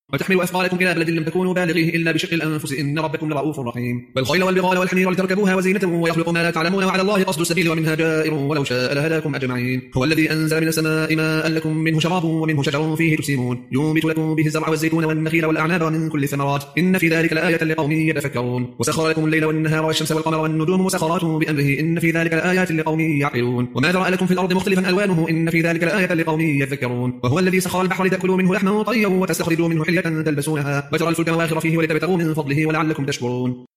وتحمل أثقالكم إلى بلد لم تكونوا بالغيه إلا بشق الأنفس إن ربكم لرؤوف رحيم والخيل والبغال والحمير لتركبوها وزينة ويخلق ما لا تعلمون وعلى الله قصد السبيل ومنها جائر ولو شاء لهداكم أجمعين هو الذي أنزل من السماء ماء لكم منه شراب ومنه شجر فيه تسيمون ينبت لكم به الزرع والزيتون والنخيل والأعناب ومن كل الثمرات إن في ذلك لآية لقوم يتفكرون وسخر لكم الليل والنهار والشمس والقمر والنجوم مسخرات بأمره إن في ذلك لآيات لقوم يعقلون وما ذرأ لكم في الأرض مختلفا ألوانه إن في ذلك لآية لقوم يذكرون وهو الذي سخر البحر لتأكلوا منه لحما طريا وتستخرجوا منه حلية تلبسونها وترى الفلك مواخر فيه ولتبتغوا من فضله ولعلكم تشكرون